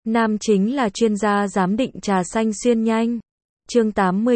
Nam chính là chuyên gia giám định trà xanh xuyên nhanh. Chương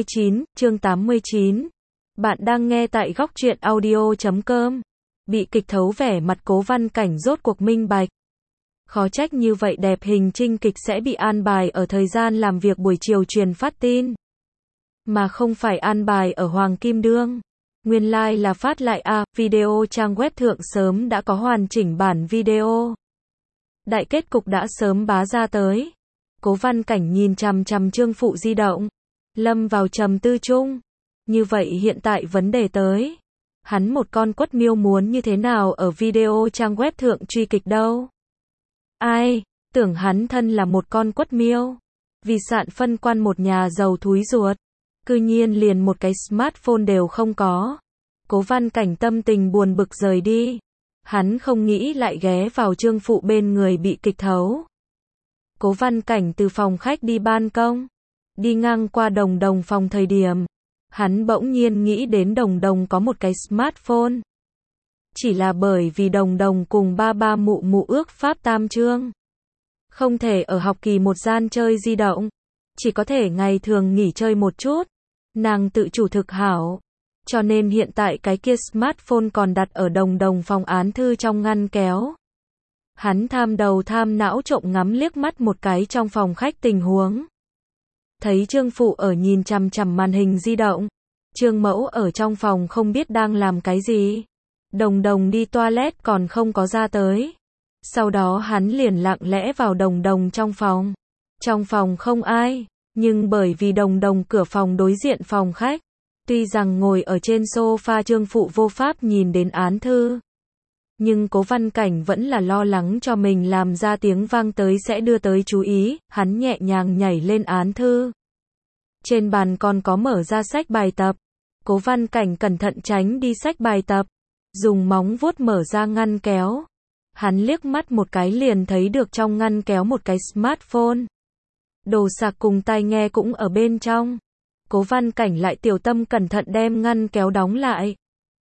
89. Bạn đang nghe tại góc truyện audio.com. Bị kịch thấu vẻ mặt Cố Văn Cảnh rốt cuộc minh bạch. Khó trách như vậy đẹp hình trinh kịch sẽ bị an bài ở thời gian làm việc buổi chiều truyền phát tin. Mà không phải an bài ở Hoàng Kim Đương. Nguyên lai là phát lại video trang web thượng sớm đã có hoàn chỉnh bản video. Đại kết cục đã sớm bá ra tới. Cố Văn Cảnh nhìn chằm chằm Trương Phụ di động, lâm vào trầm tư chung. Như vậy hiện tại vấn đề tới. Hắn một con quất miêu muốn như thế nào ở video trang web thượng truy kịch đâu. Ai, tưởng hắn thân là một con quất miêu. Vì sạn phân quan một nhà giàu thúi ruột. Cư nhiên liền một cái smartphone đều không có. Cố Văn Cảnh tâm tình buồn bực rời đi. Hắn không nghĩ lại ghé vào Trương Phụ bên người bị kịch thấu. Cố Văn Cảnh từ phòng khách đi ban công. Đi ngang qua Đồng Đồng phòng thời điểm. Hắn bỗng nhiên nghĩ đến Đồng Đồng có một cái smartphone. Chỉ là bởi vì Đồng Đồng cùng ba mụ mụ ước pháp tam chương. Không thể ở học kỳ một gian chơi di động. Chỉ có thể ngày thường nghỉ chơi một chút. Nàng tự chủ thực hảo. Cho nên hiện tại cái kia smartphone còn đặt ở Đồng Đồng phòng án thư trong ngăn kéo. Hắn tham đầu tham não trộm ngắm liếc mắt một cái trong phòng khách tình huống. Thấy Trương Phụ ở nhìn chằm chằm màn hình di động. Trương Mẫu ở trong phòng không biết đang làm cái gì. Đồng Đồng đi toilet còn không có ra tới. Sau đó hắn liền lặng lẽ vào Đồng Đồng trong phòng. Trong phòng không ai, nhưng bởi vì Đồng Đồng cửa phòng đối diện phòng khách. Tuy rằng ngồi ở trên sofa Trương Phụ vô pháp nhìn đến án thư. Nhưng Cố Văn Cảnh vẫn là lo lắng cho mình làm ra tiếng vang tới sẽ đưa tới chú ý, hắn nhẹ nhàng nhảy lên án thư. Trên bàn còn có mở ra sách bài tập. Cố Văn Cảnh cẩn thận tránh đi sách bài tập. Dùng móng vuốt mở ra ngăn kéo. Hắn liếc mắt một cái liền thấy được trong ngăn kéo một cái smartphone. Đồ sạc cùng tai nghe cũng ở bên trong. Cố Văn Cảnh lại tiểu tâm cẩn thận đem ngăn kéo đóng lại.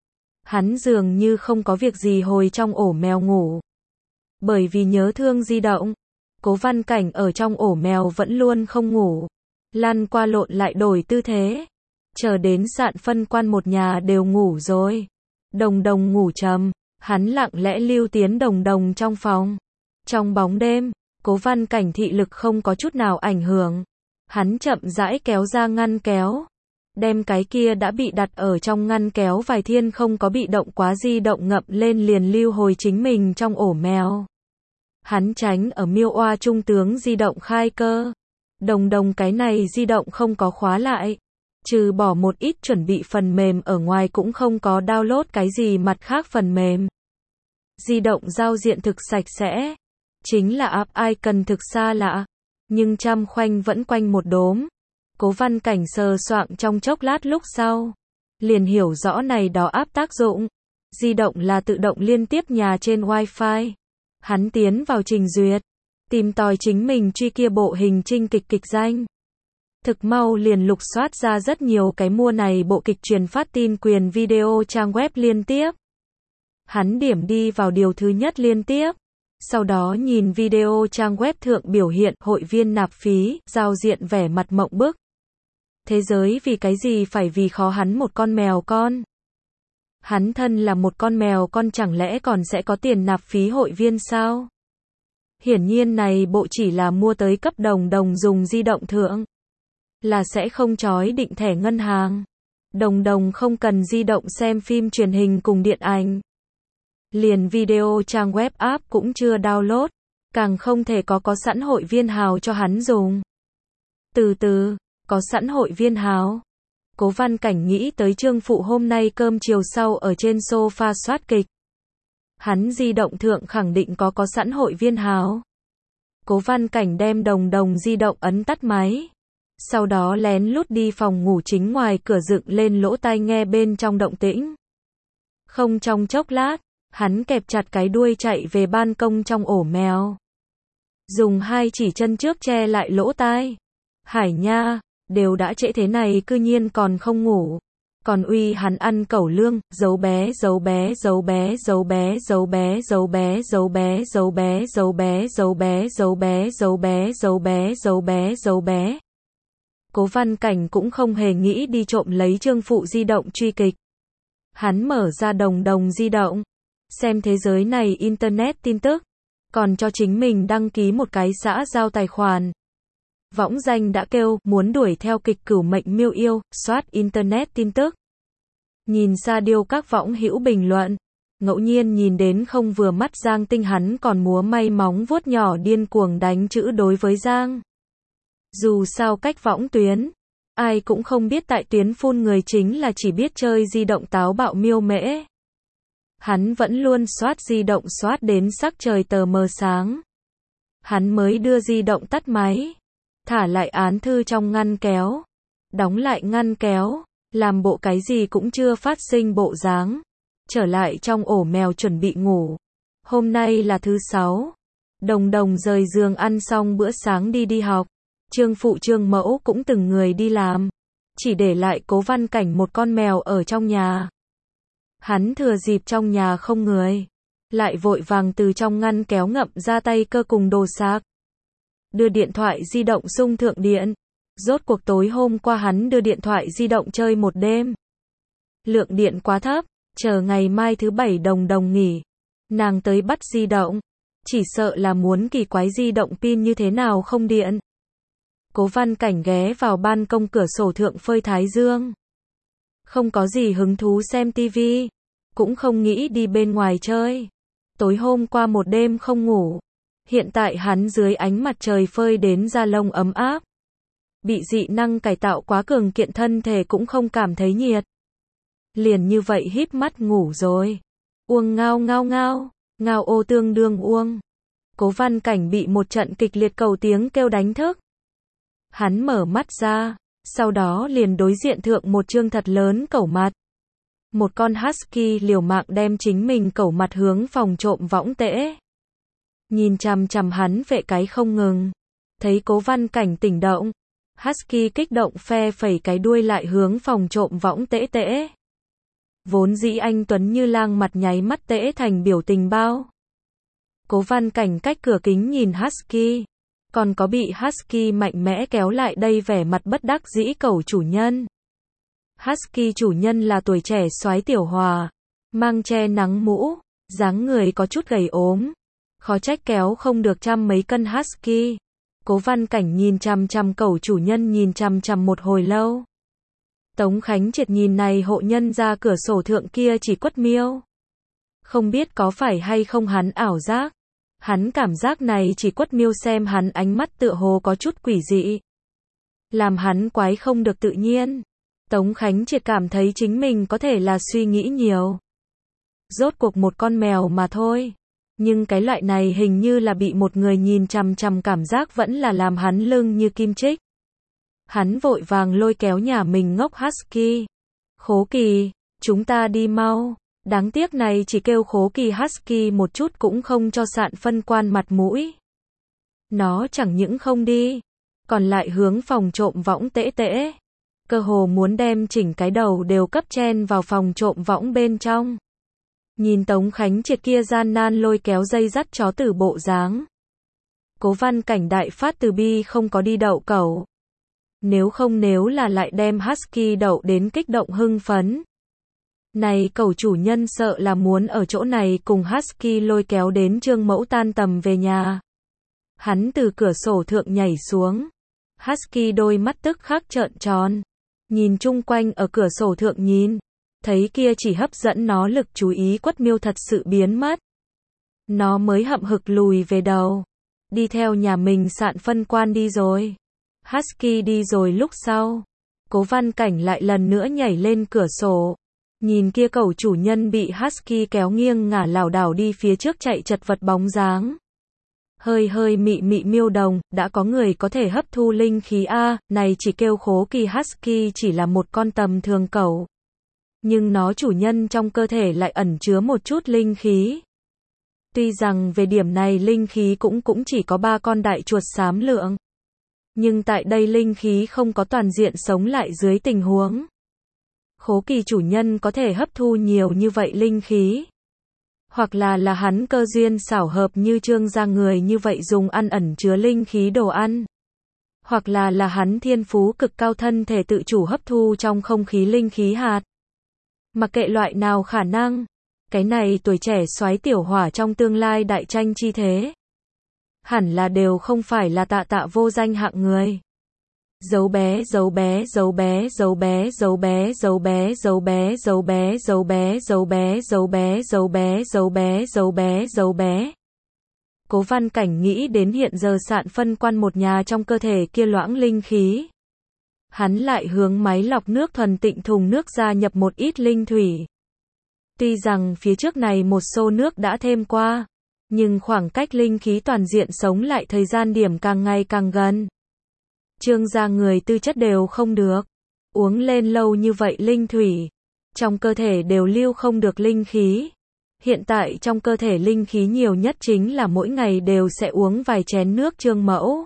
Hắn dường như không có việc gì hồi trong ổ mèo ngủ. Bởi vì nhớ thương di động, Cố Văn Cảnh ở trong ổ mèo vẫn luôn không ngủ. Lăn qua lộn lại đổi tư thế. Chờ đến sạn phân quan một nhà đều ngủ rồi. Đồng Đồng ngủ trầm, hắn lặng lẽ lưu tiến Đồng Đồng trong phòng. Trong bóng đêm, Cố Văn Cảnh thị lực không có chút nào ảnh hưởng. Hắn chậm rãi kéo ra ngăn kéo. Đem cái kia đã bị đặt ở trong ngăn kéo vài thiên không có bị động quá di động ngậm lên liền lưu hồi chính mình trong ổ mèo. Hắn tránh ở miêu oa trung tướng di động khai cơ. Đồng Đồng cái này di động không có khóa lại. Trừ bỏ một ít chuẩn bị phần mềm ở ngoài cũng không có download cái gì mặt khác phần mềm. Di động giao diện thực sạch sẽ. Chính là app icon thực xa lạ. Nhưng trăm khoanh vẫn quanh một đốm. Cố Văn Cảnh sờ soạng trong chốc lát lúc sau. Liền hiểu rõ này đó app tác dụng. Di động là tự động liên tiếp nhà trên Wi-Fi. Hắn tiến vào trình duyệt. Tìm tòi chính mình truy kia bộ hình trinh kịch kịch danh. Thực mau liền lục soát ra rất nhiều cái mua này bộ kịch truyền phát tin quyền video trang web liên tiếp. Hắn điểm đi vào điều thứ nhất liên tiếp. Sau đó nhìn video trang web thượng biểu hiện hội viên nạp phí, giao diện vẻ mặt mộng bức. Thế giới vì cái gì phải vì khó hắn một con mèo con? Hắn thân là một con mèo con chẳng lẽ còn sẽ có tiền nạp phí hội viên sao? Hiển nhiên này bộ chỉ là mua tới cấp Đồng Đồng dùng di động thượng. Là sẽ không chói định thẻ ngân hàng. Đồng Đồng không cần di động xem phim truyền hình cùng điện ảnh. Liền video trang web app cũng chưa download. Càng không thể có sẵn hội viên hào cho hắn dùng. Từ từ, có sẵn hội viên hào. Cố Văn Cảnh nghĩ tới Trương Phụ hôm nay cơm chiều sau ở trên sofa soát kịch. Hắn di động thượng khẳng định có sẵn hội viên hào. Cố Văn Cảnh đem Đồng Đồng di động ấn tắt máy. Sau đó lén lút đi phòng ngủ chính ngoài cửa dựng lên lỗ tai nghe bên trong động tĩnh. Không trong chốc lát, hắn kẹp chặt cái đuôi chạy về ban công trong ổ mèo. Dùng hai chỉ chân trước che lại lỗ tai. Hải nha, đều đã trễ thế này cư nhiên còn không ngủ. còn uy hắn ăn cẩu lương, giấu bé, giấu bé, giấu bé, giấu bé, giấu bé, giấu bé, giấu bé, giấu bé, giấu bé, giấu bé, giấu bé, giấu bé, giấu bé, giấu bé, giấu bé. Cố Văn Cảnh cũng không hề nghĩ đi trộm lấy Trương Phụ di động truy kịch. Hắn mở ra đồng đồng di động, xem thế giới này internet tin tức, còn cho chính mình đăng ký một cái xã giao tài khoản. Võng danh đã kêu, muốn đuổi theo kịch Cửu Mệnh Miêu Yêu, soát internet tin tức. Nhìn xa điêu các võng hữu bình luận, ngẫu nhiên nhìn đến không vừa mắt Giang Tinh hắn còn múa may móng vuốt nhỏ điên cuồng đánh chữ đối với Giang. Dù sao cách võng tuyến, ai cũng không biết tại tuyến phun người chính là chỉ biết chơi di động táo bạo miêu mễ. Hắn vẫn luôn soát di động soát đến sắc trời tờ mờ sáng. Hắn mới đưa di động tắt máy, thả lại án thư trong ngăn kéo, đóng lại ngăn kéo, làm bộ cái gì cũng chưa phát sinh bộ dáng, trở lại trong ổ mèo chuẩn bị ngủ. Hôm nay là thứ 6, Đồng Đồng rời giường ăn xong bữa sáng đi học, Trương Phụ Trương Mẫu cũng từng người đi làm, chỉ để lại Cố Văn Cảnh một con mèo ở trong nhà. Hắn thừa dịp trong nhà không người, lại vội vàng từ trong ngăn kéo ngậm ra tay cơ cùng đồ sạc. Đưa điện thoại di động sung thượng điện. Rốt cuộc tối hôm qua hắn đưa điện thoại di động chơi một đêm. Lượng điện quá thấp, chờ ngày mai thứ 7 Đồng Đồng nghỉ. Nàng tới bắt di động, chỉ sợ là muốn kỳ quái di động pin như thế nào không điện. Cố Văn Cảnh ghé vào ban công cửa sổ thượng phơi thái dương. Không có gì hứng thú xem tivi, cũng không nghĩ đi bên ngoài chơi. Tối hôm qua một đêm không ngủ. Hiện tại hắn dưới ánh mặt trời phơi đến da lông ấm áp. Bị dị năng cải tạo quá cường kiện thân thể cũng không cảm thấy nhiệt. Liền như vậy híp mắt ngủ rồi. Uông ngao ngao ngao, ngao ô tương đương uông. Cố Văn Cảnh bị một trận kịch liệt cầu tiếng kêu đánh thức. Hắn mở mắt ra, sau đó liền đối diện thượng một trương thật lớn cẩu mặt. Một con husky liều mạng đem chính mình cẩu mặt hướng phòng trộm võng tễ. Nhìn chằm chằm hắn vệ cái không ngừng. Thấy Cố Văn Cảnh tỉnh động, husky kích động phe phẩy cái đuôi lại hướng phòng trộm võng tễ tễ. Vốn dĩ anh tuấn như lang mặt nháy mắt tễ thành biểu tình bao. Cố Văn Cảnh cách cửa kính nhìn husky, còn có bị husky mạnh mẽ kéo lại đây vẻ mặt bất đắc dĩ cẩu chủ nhân. Husky chủ nhân là tuổi trẻ soái Tiểu Hòa, mang che nắng mũ, dáng người có chút gầy ốm, khó trách kéo không được trăm mấy cân husky. Cố Văn Cảnh nhìn chằm chằm cẩu chủ nhân nhìn chằm chằm một hồi lâu. Tống Khánh Triệt nhìn này hộ nhân ra cửa sổ thượng kia chỉ quất miêu. Không biết có phải hay không hắn ảo giác. Hắn cảm giác này chỉ quất miêu xem hắn ánh mắt tựa hồ có chút quỷ dị. Làm hắn quái không được tự nhiên. Tống Khánh Triệt cảm thấy chính mình có thể là suy nghĩ nhiều. Rốt cuộc một con mèo mà thôi. Nhưng cái loại này hình như là bị một người nhìn chằm chằm cảm giác vẫn là làm hắn lưng như kim chích. Hắn vội vàng lôi kéo nhà mình ngốc husky. Khố Kỳ, chúng ta đi mau. Đáng tiếc này chỉ kêu Khố Kỳ husky một chút cũng không cho Sạn Phân Quan mặt mũi. Nó chẳng những không đi, còn lại hướng phòng trộm võng tễ tễ. Cơ hồ muốn đem chỉnh cái đầu đều cấp chen vào phòng trộm võng bên trong. Nhìn Tống Khánh Triệt kia gian nan lôi kéo dây dắt chó tử bộ dáng. Cố Văn Cảnh đại phát từ bi không có đi đậu cẩu. Nếu là lại đem husky đậu đến kích động hưng phấn. Này cẩu chủ nhân sợ là muốn ở chỗ này cùng husky lôi kéo đến Trương Mẫu tan tầm về nhà. Hắn từ cửa sổ thượng nhảy xuống. Husky đôi mắt tức khắc trợn tròn. Nhìn chung quanh ở cửa sổ thượng nhìn. Thấy kia chỉ hấp dẫn nó lực chú ý quất miêu thật sự biến mất. Nó mới hậm hực lùi về đầu. Đi theo nhà mình Sạn Phân Quan đi rồi. Husky đi rồi lúc sau. Cố Văn Cảnh lại lần nữa nhảy lên cửa sổ. Nhìn kia cẩu chủ nhân bị husky kéo nghiêng ngả lảo đảo đi phía trước chạy chật vật bóng dáng. Hơi mị miêu đồng, đã có người có thể hấp thu linh khí A, này chỉ kêu Khố Kỳ husky chỉ là một con tầm thường cẩu. Nhưng nó chủ nhân trong cơ thể lại ẩn chứa một chút linh khí. Tuy rằng về điểm này linh khí cũng chỉ có 3 con đại chuột xám lượng. Nhưng tại đây linh khí không có toàn diện sống lại dưới tình huống. Khố Kỳ chủ nhân có thể hấp thu nhiều như vậy linh khí. Hoặc là hắn cơ duyên xảo hợp như Trương gia người như vậy dùng ăn ẩn chứa linh khí đồ ăn. Hoặc là hắn thiên phú cực cao thân thể tự chủ hấp thu trong không khí linh khí hạt. Mặc kệ loại nào khả năng, cái này tuổi trẻ soái tiểu hỏa trong tương lai đại tranh chi thế. Hẳn là đều không phải là tạ tạ vô danh hạng người. Dấu bé, dấu bé, dấu bé, dấu bé, dấu bé, dấu bé, dấu bé, dấu bé, dấu bé, dấu bé, dấu bé, dấu bé, dấu bé, dấu bé, dấu bé. Cố Văn Cảnh nghĩ đến hiện giờ Sạn phân quan một nhà trong cơ thể kia loãng linh khí. Hắn lại hướng máy lọc nước thuần tịnh thùng nước gia nhập một ít linh thủy. Tuy rằng phía trước này một xô nước đã thêm qua, nhưng khoảng cách linh khí toàn diện sống lại thời gian điểm càng ngày càng gần. Trương gia người tư chất đều không được. Uống lên lâu như vậy linh thủy, trong cơ thể đều lưu không được linh khí. Hiện tại trong cơ thể linh khí nhiều nhất chính là mỗi ngày đều sẽ uống vài chén nước Trương mẫu.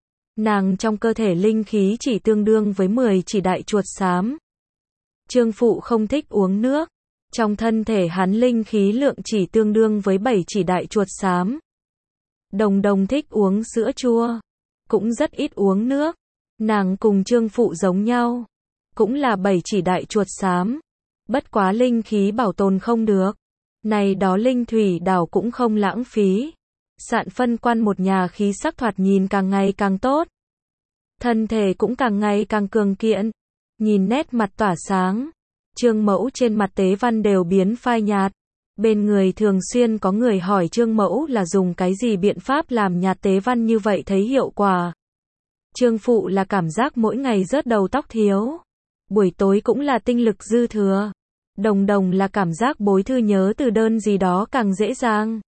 Nàng trong cơ thể linh khí chỉ tương đương với 10 chỉ đại chuột xám. Trương phụ không thích uống nước. Trong thân thể hắn linh khí lượng chỉ tương đương với 7 chỉ đại chuột xám. Đồng Đồng thích uống sữa chua, cũng rất ít uống nước. Nàng cùng Trương phụ giống nhau, cũng là 7 chỉ đại chuột xám. Bất quá linh khí bảo tồn không được. Này đó linh thủy đảo cũng không lãng phí. Sạn phân quan một nhà khí sắc thoạt nhìn càng ngày càng tốt. Thân thể cũng càng ngày càng cường kiện. Nhìn nét mặt tỏa sáng. Trương mẫu trên mặt tế văn đều biến phai nhạt. Bên người thường xuyên có người hỏi Trương mẫu là dùng cái gì biện pháp làm nhạt tế văn như vậy thấy hiệu quả. Trương phụ là cảm giác mỗi ngày rớt đầu tóc thiếu. Buổi tối cũng là tinh lực dư thừa. Đồng Đồng là cảm giác bối thư nhớ từ đơn gì đó càng dễ dàng.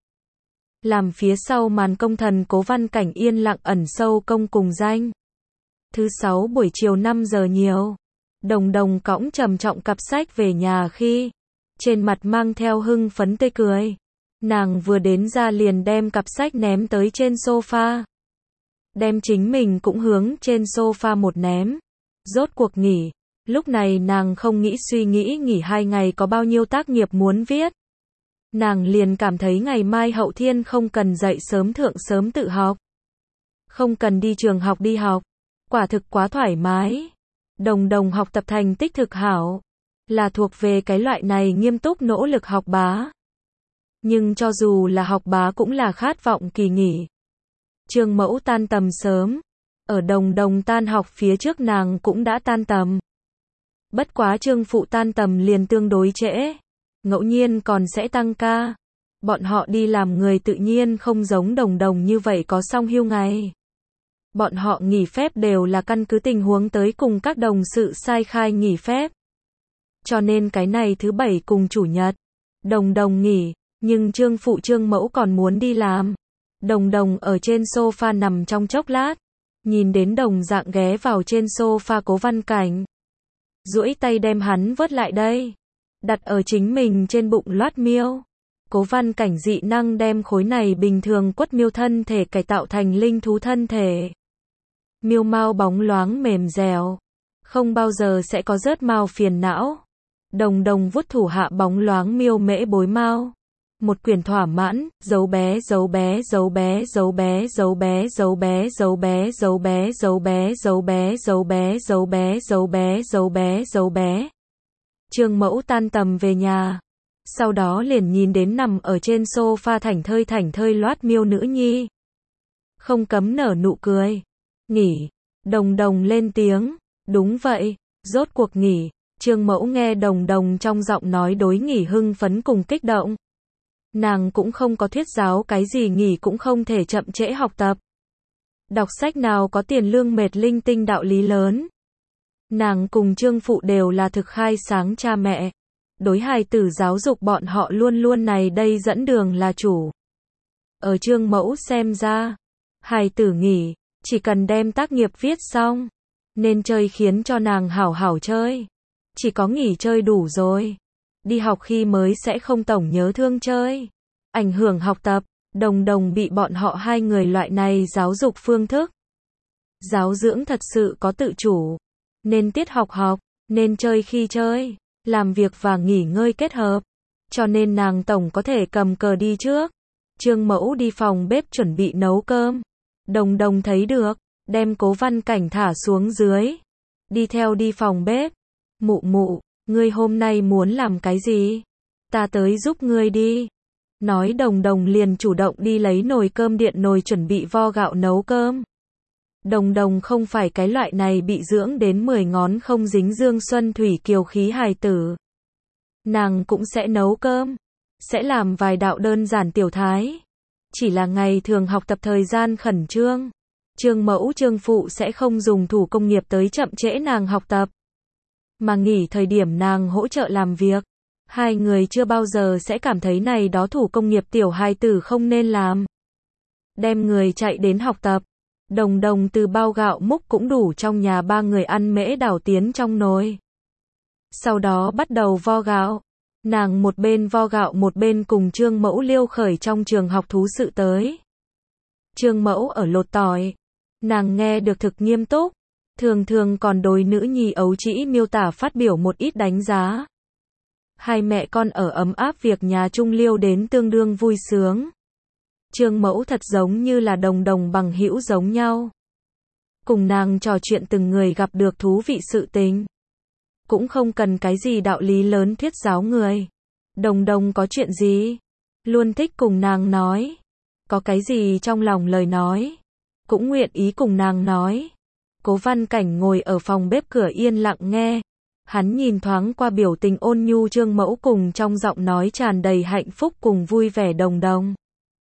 Làm phía sau màn công thần Cố Văn Cảnh yên lặng ẩn sâu công cùng danh. Thứ 6 buổi chiều 5 giờ nhiều. Đồng Đồng cõng trầm trọng cặp sách về nhà khi trên mặt mang theo hưng phấn tươi cười. Nàng vừa đến ra liền đem cặp sách ném tới trên sofa. Đem chính mình cũng hướng trên sofa một ném. Rốt cuộc nghỉ. Lúc này nàng không nghĩ suy nghĩ nghỉ 2 ngày có bao nhiêu tác nghiệp muốn viết. Nàng liền cảm thấy ngày mai hậu thiên không cần dậy sớm thượng sớm tự học. Không cần đi trường học đi học. Quả thực quá thoải mái. Đồng Đồng học tập thành tích thực hảo. Là thuộc về cái loại này nghiêm túc nỗ lực học bá. Nhưng cho dù là học bá cũng là khát vọng kỳ nghỉ. Trương mẫu tan tầm sớm. Ở Đồng Đồng tan học phía trước nàng cũng đã tan tầm. Bất quá Trương phụ tan tầm liền tương đối trễ. Ngẫu nhiên còn sẽ tăng ca. Bọn họ đi làm người tự nhiên không giống Đồng Đồng như vậy có song hưu ngày. Bọn họ nghỉ phép đều là căn cứ tình huống tới cùng các đồng sự sai khai nghỉ phép. Cho nên cái này thứ 7 cùng chủ nhật. Đồng Đồng nghỉ, nhưng Trương phụ Trương mẫu còn muốn đi làm. Đồng Đồng ở trên sofa nằm trong chốc lát. Nhìn đến đồng dạng ghé vào trên sofa Cố Văn Cảnh. Duỗi tay đem hắn vớt lại đây. Đặt ở chính mình trên bụng loát miêu. Cố Văn Cảnh dị năng đem khối này bình thường quất miêu thân thể cải tạo thành linh thú thân thể. Miêu mao bóng loáng mềm dẻo. Không bao giờ sẽ có rớt mao phiền não. Đồng Đồng vuốt thủ hạ bóng loáng miêu mễ bối mao. Một quyển thỏa mãn, dấu bé dấu bé dấu bé dấu bé dấu bé dấu bé dấu bé dấu bé dấu bé dấu bé dấu bé dấu bé dấu bé dấu bé dấu bé. Trương mẫu tan tầm về nhà. Sau đó liền nhìn đến nằm ở trên sofa thảnh thơi loát miêu nữ nhi. Không cấm nở nụ cười. Nghỉ. Đồng Đồng lên tiếng. Đúng vậy, rốt cuộc nghỉ. Trương mẫu nghe Đồng Đồng trong giọng nói đối nghỉ hưng phấn cùng kích động. Nàng cũng không có thuyết giáo cái gì nghỉ cũng không thể chậm trễ học tập. Đọc sách nào có tiền lương mệt linh tinh đạo lý lớn. Nàng cùng Trương phụ đều là thực khai sáng cha mẹ. Đối hài tử giáo dục bọn họ luôn luôn này đây dẫn đường là chủ. Ở Trương mẫu xem ra, hài tử nghỉ, chỉ cần đem tác nghiệp viết xong, nên chơi khiến cho nàng hảo hảo chơi. Chỉ có nghỉ chơi đủ rồi. Đi học khi mới sẽ không tổng nhớ thương chơi. Ảnh hưởng học tập. Đồng Đồng bị bọn họ hai người loại này giáo dục phương thức. Giáo dưỡng thật sự có tự chủ. Nên tiết học học, nên chơi khi chơi. làm việc và nghỉ ngơi kết hợp. Cho nên nàng tổng có thể cầm cờ đi trước. Trương Mẫu đi phòng bếp chuẩn bị nấu cơm. Đồng Đồng thấy được, đem Cố Văn Cảnh thả xuống dưới. Đi theo đi phòng bếp. Mụ mụ, ngươi hôm nay muốn làm cái gì? Ta tới giúp ngươi đi. Nói Đồng Đồng liền chủ động đi lấy nồi cơm điện nồi chuẩn bị vo gạo nấu cơm. Đồng Đồng không phải cái loại này bị dưỡng đến 10 ngón không dính dương xuân thủy kiều khí hài tử. Nàng cũng sẽ nấu cơm, sẽ làm vài đạo đơn giản tiểu thái. Chỉ là ngày thường học tập thời gian khẩn trương. Trương Mẫu Trương Phụ sẽ không dùng thủ công nghiệp tới chậm trễ nàng học tập. Mà nghỉ thời điểm nàng hỗ trợ làm việc. Hai người chưa bao giờ sẽ cảm thấy này đó thủ công nghiệp tiểu hài tử không nên làm. Đem người chạy đến học tập. Đồng Đồng từ bao gạo múc cũng đủ trong nhà ba người ăn mễ đảo tiến trong nồi. Sau đó bắt đầu vo gạo. Nàng một bên vo gạo một bên cùng Trương Mẫu liêu khởi trong trường học thú sự tới. Trương Mẫu ở lột tỏi. Nàng nghe được thực nghiêm túc. Thường thường còn đối nữ nhi ấu trĩ miêu tả phát biểu một ít đánh giá. Hai mẹ con ở ấm áp việc nhà chung liêu đến tương đương vui sướng. Trương Mẫu thật giống như là Đồng Đồng bằng hữu giống nhau. Cùng nàng trò chuyện từng người gặp được thú vị sự tình. Cũng không cần cái gì đạo lý lớn thuyết giáo người. Đồng Đồng có chuyện gì? Luôn thích cùng nàng nói. Có cái gì trong lòng lời nói? Cũng nguyện ý cùng nàng nói. Cố Văn Cảnh ngồi ở phòng bếp cửa yên lặng nghe. Hắn nhìn thoáng qua biểu tình ôn nhu Trương Mẫu cùng trong giọng nói tràn đầy hạnh phúc cùng vui vẻ Đồng Đồng.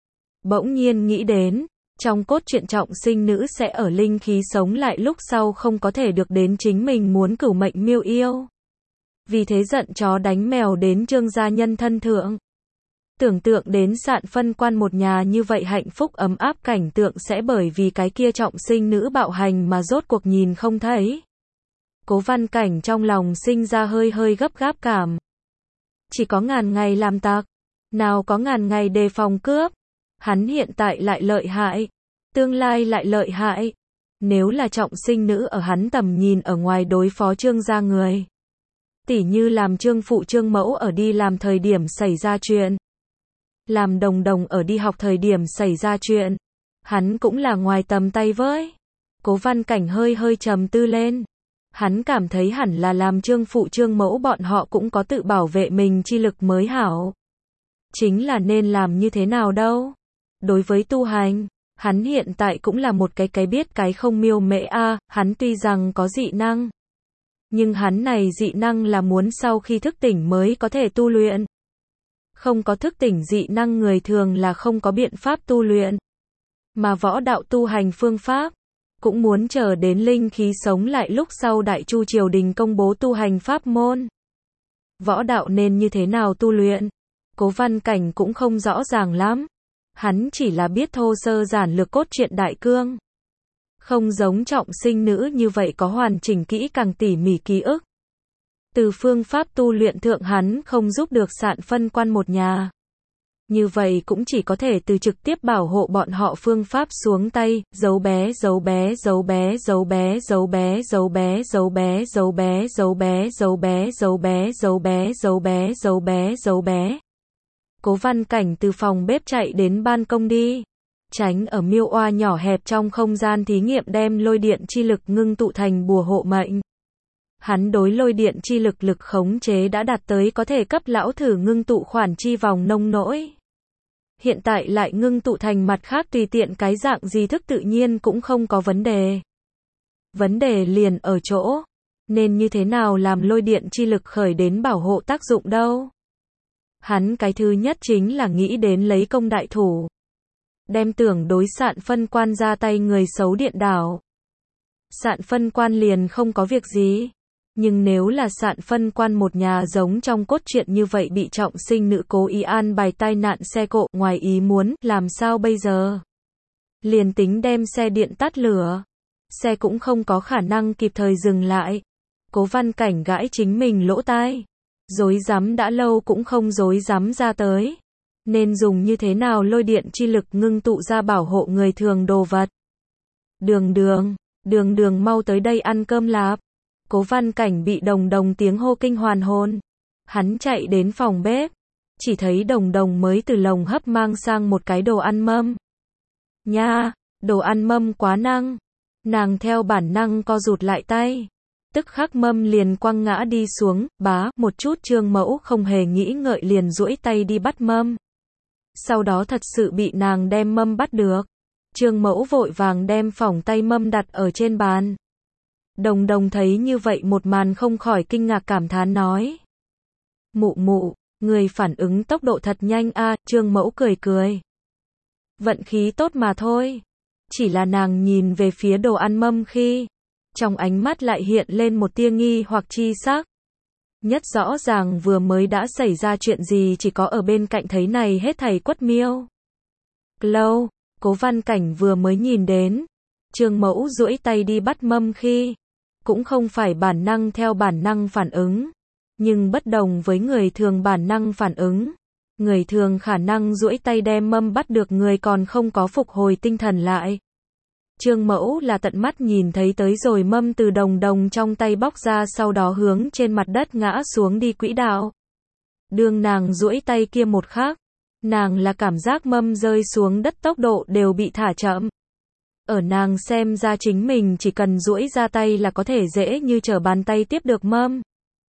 Bỗng nhiên nghĩ đến, trong cốt truyện trọng sinh nữ sẽ ở linh khí sống lại lúc sau không có thể được đến chính mình muốn cửu mệnh miêu yêu. Vì thế giận chó đánh mèo đến Trương gia nhân thân thượng. Tưởng tượng đến Sạn Phân Quan một nhà như vậy hạnh phúc ấm áp cảnh tượng sẽ bởi vì cái kia trọng sinh nữ bạo hành mà rốt cuộc nhìn không thấy. Cố Văn Cảnh trong lòng sinh ra hơi hơi gấp gáp cảm. Chỉ có ngàn ngày làm tặc, nào có ngàn ngày đề phòng cướp. Hắn hiện tại lại lợi hại, tương lai lại lợi hại. Nếu là trọng sinh nữ ở hắn tầm nhìn ở ngoài đối phó Trương gia người. Tỉ như làm Trương Phụ Trương Mẫu ở đi làm thời điểm xảy ra chuyện. Làm Đồng Đồng ở đi học thời điểm xảy ra chuyện. Hắn cũng là ngoài tầm tay với. Cố Văn Cảnh hơi hơi trầm tư lên. Hắn cảm thấy hẳn là làm Trương Phụ Trương Mẫu bọn họ cũng có tự bảo vệ mình chi lực mới hảo. Chính là nên làm như thế nào đâu. Đối với tu hành, hắn hiện tại cũng là một cái biết cái không miêu mễ a, hắn tuy rằng có dị năng. Nhưng hắn này dị năng là muốn sau khi thức tỉnh mới có thể tu luyện. Không có thức tỉnh dị năng người thường là không có biện pháp tu luyện. Mà võ đạo tu hành phương pháp, cũng muốn chờ đến linh khí sống lại lúc sau Đại Chu triều đình công bố tu hành pháp môn. Võ đạo nên như thế nào tu luyện? Cố Văn Cảnh cũng không rõ ràng lắm. Hắn chỉ là biết thô sơ giản lược cốt truyện đại cương. Không giống trọng sinh nữ như vậy có hoàn chỉnh kỹ càng tỉ mỉ ký ức. Từ phương pháp tu luyện thượng hắn không giúp được Sạn Phân Quan một nhà. Như vậy cũng chỉ có thể từ trực tiếp bảo hộ bọn họ phương pháp xuống tay, giấu bé giấu bé giấu bé giấu bé giấu bé giấu bé giấu bé giấu bé giấu bé giấu bé giấu bé giấu bé giấu bé giấu bé giấu bé. Cố Văn Cảnh từ phòng bếp chạy đến ban công đi. Tránh ở miêu oa nhỏ hẹp trong không gian thí nghiệm đem lôi điện chi lực ngưng tụ thành bùa hộ mệnh. Hắn đối lôi điện chi lực lực khống chế đã đạt tới có thể cấp lão thử ngưng tụ khoản chi vòng nông nỗi. Hiện tại lại ngưng tụ thành mặt khác tùy tiện cái dạng gì thức tự nhiên cũng không có vấn đề. Vấn đề liền ở chỗ, nên như thế nào làm lôi điện chi lực khởi đến bảo hộ tác dụng đâu. Hắn cái thứ nhất chính là nghĩ đến lấy công đại thủ. Đem tưởng đối Sạn Phân Quan ra tay người xấu điện đảo. Sạn Phân Quan liền không có việc gì. Nhưng nếu là Sạn Phân Quan một nhà giống trong cốt truyện như vậy bị trọng sinh nữ cố ý an bài tai nạn xe cộ ngoài ý muốn, làm sao bây giờ? Liền tính đem xe điện tắt lửa. Xe cũng không có khả năng kịp thời dừng lại. Cố Văn Cảnh gãi chính mình lỗ tai. Rối rắm đã lâu cũng không rối rắm ra tới. Nên dùng như thế nào lôi điện chi lực ngưng tụ ra bảo hộ người thường đồ vật. Đường đường mau tới đây ăn cơm lạp. Cố Văn Cảnh bị Đồng Đồng tiếng hô kinh hoàn hồn. Hắn chạy đến phòng bếp, chỉ thấy Đồng Đồng mới từ lồng hấp mang sang một cái đồ ăn mâm. Nha, đồ ăn mâm quá năng. Nàng theo bản năng co rụt lại tay. Tức khắc mâm liền quăng ngã đi xuống, bá, một chút Trương Mẫu không hề nghĩ ngợi liền duỗi tay đi bắt mâm. Sau đó thật sự bị nàng đem mâm bắt được. Trương Mẫu vội vàng đem phỏng tay mâm đặt ở trên bàn. Đồng Đồng thấy như vậy một màn không khỏi kinh ngạc cảm thán nói. Mụ mụ, người phản ứng tốc độ thật nhanh a. Trương Mẫu cười cười. Vận khí tốt mà thôi. Chỉ là nàng nhìn về phía đồ ăn mâm khi, trong ánh mắt lại hiện lên một tia nghi hoặc chi sắc. Nhất rõ ràng vừa mới đã xảy ra chuyện gì chỉ có ở bên cạnh thấy này hết thảy Quất Miêu. Lâu, Cố Văn Cảnh vừa mới nhìn đến, Trương Mẫu duỗi tay đi bắt mâm khi, cũng không phải bản năng theo bản năng phản ứng, nhưng bất đồng với người thường bản năng phản ứng. Người thường khả năng duỗi tay đem mâm bắt được người còn không có phục hồi tinh thần lại. Trương Mẫu là tận mắt nhìn thấy tới rồi mâm từ Đồng Đồng trong tay bóc ra sau đó hướng trên mặt đất ngã xuống đi quỹ đạo. Đương nàng duỗi tay kia một khắc, nàng là cảm giác mâm rơi xuống đất tốc độ đều bị thả chậm. Ở nàng xem ra chính mình chỉ cần duỗi ra tay là có thể dễ như trở bàn tay tiếp được mâm.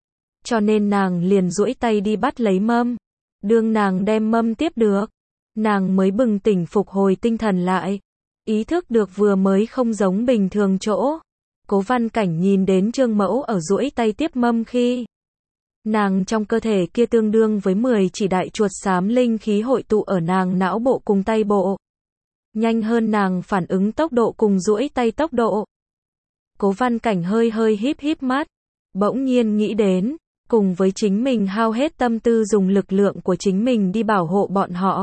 Cho nên nàng liền duỗi tay đi bắt lấy mâm. Đương nàng đem mâm tiếp được, nàng mới bừng tỉnh phục hồi tinh thần lại. Ý thức được vừa mới không giống bình thường chỗ. Cố Văn Cảnh nhìn đến Trương Mẫu ở duỗi tay tiếp mâm khi, nàng trong cơ thể kia tương đương với 10 chỉ đại chuột xám linh khí hội tụ ở nàng não bộ cùng tay bộ. Nhanh hơn nàng phản ứng tốc độ cùng duỗi tay tốc độ. Cố Văn Cảnh hơi hơi híp híp mắt, bỗng nhiên nghĩ đến, cùng với chính mình hao hết tâm tư dùng lực lượng của chính mình đi bảo hộ bọn họ.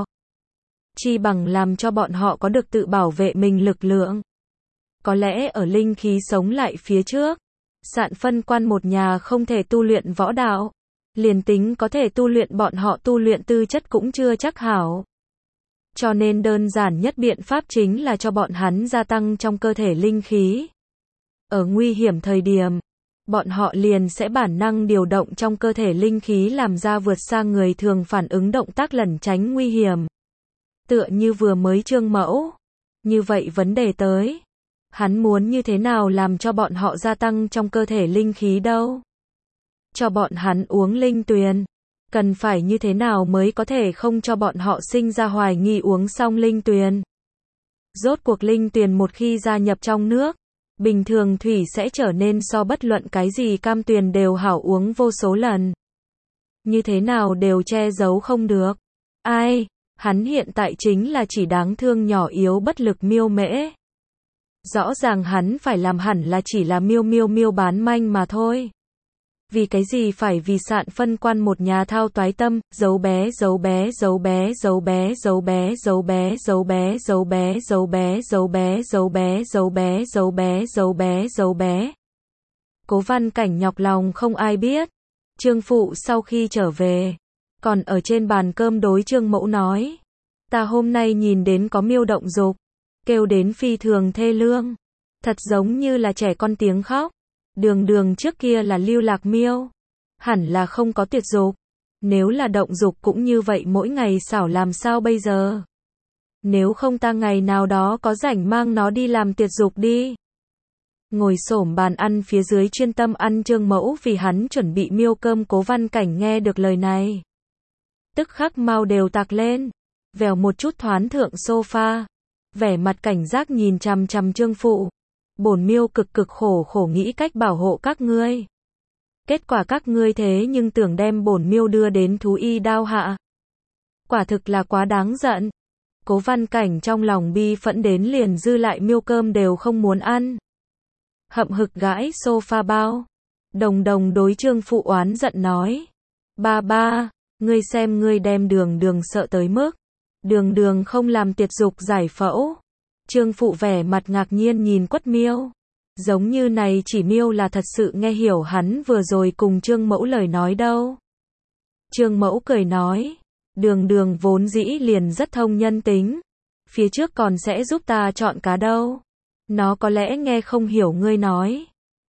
Chi bằng làm cho bọn họ có được tự bảo vệ mình lực lượng. Có lẽ ở linh khí sống lại phía trước, Sạn Phân Quan một nhà không thể tu luyện võ đạo. Liền tính có thể tu luyện bọn họ tu luyện tư chất cũng chưa chắc hảo. Cho nên đơn giản nhất biện pháp chính là cho bọn hắn gia tăng trong cơ thể linh khí. Ở nguy hiểm thời điểm, bọn họ liền sẽ bản năng điều động trong cơ thể linh khí làm ra vượt xa người thường phản ứng động tác lẩn tránh nguy hiểm. Tựa như vừa mới Trương Mẫu. Như vậy vấn đề tới. Hắn muốn như thế nào làm cho bọn họ gia tăng trong cơ thể linh khí đâu? Cho bọn hắn uống linh tuyền. Cần phải như thế nào mới có thể không cho bọn họ sinh ra hoài nghi uống xong linh tuyền? Rốt cuộc linh tuyền một khi gia nhập trong nước, bình thường thủy sẽ trở nên so bất luận cái gì cam tuyền đều hảo uống vô số lần. Như thế nào đều che giấu không được. Ai? Hắn hiện tại chính là chỉ đáng thương nhỏ yếu bất lực miêu mễ. Rõ ràng hắn phải làm hẳn là chỉ là miêu bán manh mà thôi. Vì cái gì phải vì Sạn Phân Quan một nhà thao toái tâm, giấu bé. Cố Văn Cảnh nhọc lòng không ai biết. Trương phụ sau khi trở về, còn ở trên bàn cơm đối Trương Mẫu nói, ta hôm nay nhìn đến có miêu động dục, kêu đến phi thường thê lương, thật giống như là trẻ con tiếng khóc. Đường trước kia là lưu lạc miêu, hẳn là không có tuyệt dục. Nếu là động dục cũng như vậy mỗi ngày xảo làm sao bây giờ? Nếu không ta ngày nào đó có rảnh mang nó đi làm tuyệt dục đi. Ngồi xổm bàn ăn phía dưới chuyên tâm ăn Trương Mẫu vì hắn chuẩn bị miêu cơm. Cố Văn Cảnh nghe được lời này, tức khắc mau đều tạc lên, vèo một chút thoán thượng sofa, vẻ mặt cảnh giác nhìn chằm chằm Trương phụ. Bổn miêu cực khổ nghĩ cách bảo hộ các ngươi. Kết quả các ngươi thế nhưng tưởng đem bổn miêu đưa đến thú y đao hạ. Quả thực là quá đáng giận. Cố Văn Cảnh trong lòng bi phẫn đến liền dư lại miêu cơm đều không muốn ăn. Hậm hực gãi sofa bao. Đồng đối Trương phụ oán giận nói. Ba, ngươi xem ngươi đem đường sợ tới mức. Đường không làm tuyệt dục giải phẫu. Trương phụ vẻ mặt ngạc nhiên nhìn Quất Miêu. Giống như này chỉ miêu là thật sự nghe hiểu hắn vừa rồi cùng Trương Mẫu lời nói đâu. Trương Mẫu cười nói. Đường vốn dĩ liền rất thông nhân tính. Phía trước còn sẽ giúp ta chọn cá đâu. Nó có lẽ nghe không hiểu ngươi nói.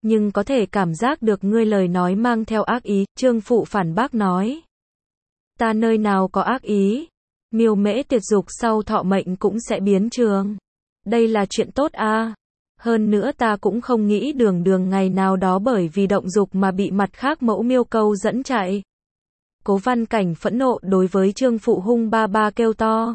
Nhưng có thể cảm giác được ngươi lời nói mang theo ác ý, Trương Phụ phản bác nói. Ta nơi nào có ác ý, miêu mễ tiệt dục sau thọ mệnh cũng sẽ biến trường. Đây là chuyện tốt à. Hơn nữa ta cũng không nghĩ đường đường ngày nào đó bởi vì động dục mà bị mặt khác mẫu miêu câu dẫn chạy. Cố Văn Cảnh phẫn nộ đối với Trương Phụ hung ba ba kêu to.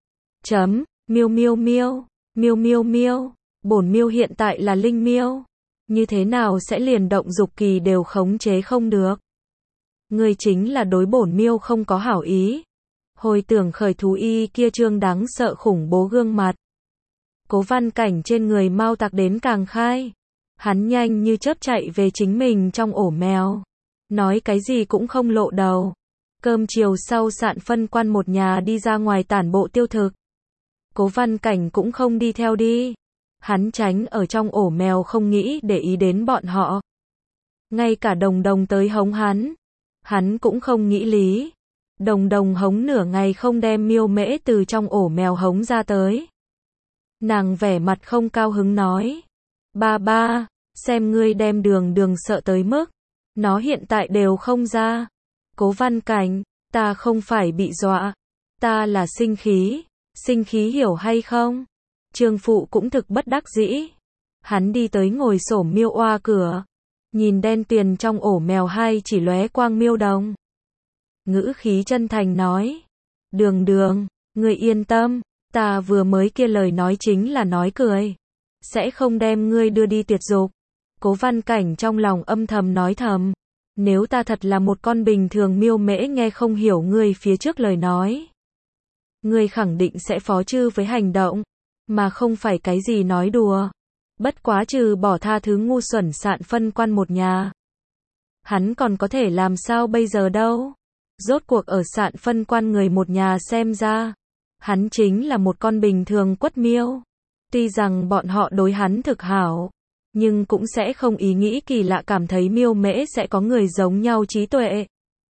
Miêu miêu miêu, miêu miêu miêu, bổn miêu hiện tại là linh miêu. Như thế nào sẽ liền động dục kỳ đều khống chế không được. Ngươi chính là đối bổn miêu không có hảo ý. Hồi tưởng khởi thú y kia trương đáng sợ khủng bố gương mặt. Cố Văn Cảnh trên người mau tạc đến càng khai. Hắn nhanh như chớp chạy về chính mình trong ổ mèo. Nói cái gì cũng không lộ đầu. Cơm chiều sau Sạn Phân Quan một nhà đi ra ngoài tản bộ tiêu thực. Cố Văn Cảnh cũng không đi theo đi. Hắn tránh ở trong ổ mèo không nghĩ để ý đến bọn họ. Ngay cả Đồng Đồng tới hống hắn. Hắn cũng không nghĩ lý. Đồng Đồng hống nửa ngày không đem miêu mễ từ trong ổ mèo hống ra tới. Nàng vẻ mặt không cao hứng nói. Ba ba, xem ngươi đem đường đường sợ tới mức. Nó hiện tại đều không ra. Cố Văn Cảnh, ta không phải bị dọa. Ta là sinh khí. Sinh khí hiểu hay không? Trương Phụ cũng thực bất đắc dĩ. Hắn đi tới ngồi xổm miêu oa cửa. Nhìn đen tuyền trong ổ mèo hai chỉ lóe quang miêu đồng. Ngữ khí chân thành nói. Đường đường, ngươi yên tâm. Ta vừa mới kia lời nói chính là nói cười. Sẽ không đem ngươi đưa đi tiệt dục. Cố Văn Cảnh trong lòng âm thầm nói thầm. Nếu ta thật là một con bình thường miêu mễ nghe không hiểu ngươi phía trước lời nói. Ngươi khẳng định sẽ phó chư với hành động. Mà không phải cái gì nói đùa. Bất quá trừ bỏ tha thứ ngu xuẩn Sạn Phân Quan một nhà. Hắn còn có thể làm sao bây giờ đâu. Rốt cuộc ở Sạn Phân Quan người một nhà xem ra. Hắn chính là một con bình thường quất miêu. Tuy rằng bọn họ đối hắn thực hảo. Nhưng cũng sẽ không ý nghĩ kỳ lạ cảm thấy miêu mễ sẽ có người giống nhau trí tuệ.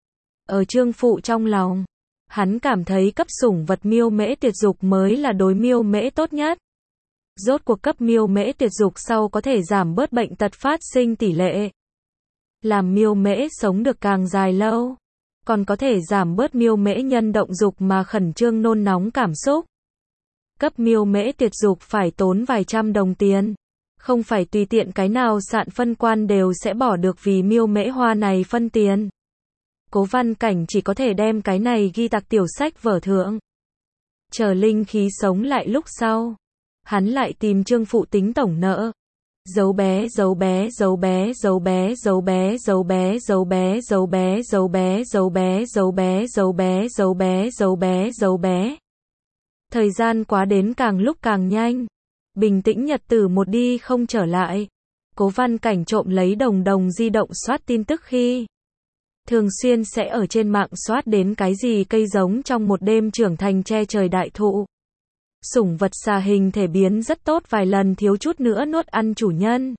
Ở Trương Phụ trong lòng. Hắn cảm thấy cấp sủng vật miêu mễ tiệt dục mới là đối miêu mễ tốt nhất. Rốt cuộc cấp miêu mễ tiệt dục sau có thể giảm bớt bệnh tật phát sinh tỷ lệ. Làm miêu mễ sống được càng dài lâu. Còn có thể giảm bớt miêu mễ nhân động dục mà khẩn trương nôn nóng cảm xúc. Cấp miêu mễ tiệt dục phải tốn vài trăm đồng tiền. Không phải tùy tiện cái nào Sạn Phân Quan đều sẽ bỏ được vì miêu mễ hoa này phân tiền. Cố Văn Cảnh chỉ có thể đem cái này ghi tạc tiểu sách vở thượng. Chờ linh khí sống lại lúc sau. Hắn lại tìm Trương Phụ tính tổng nợ. Dấu bé dấu bé dấu bé dấu bé dấu bé dấu bé dấu bé dấu bé dấu bé dấu bé dấu bé dấu bé dấu bé dấu bé dấu bé. Thời gian quá đến càng lúc càng nhanh. Bình tĩnh nhật tử một đi không trở lại. Cố Văn Cảnh trộm lấy Đồng Đồng di động soát tin tức khi thường xuyên sẽ ở trên mạng soát đến cái gì cây giống trong một đêm trưởng thành che trời đại thụ. Sủng vật xà hình thể biến rất tốt vài lần thiếu chút nữa nuốt ăn chủ nhân.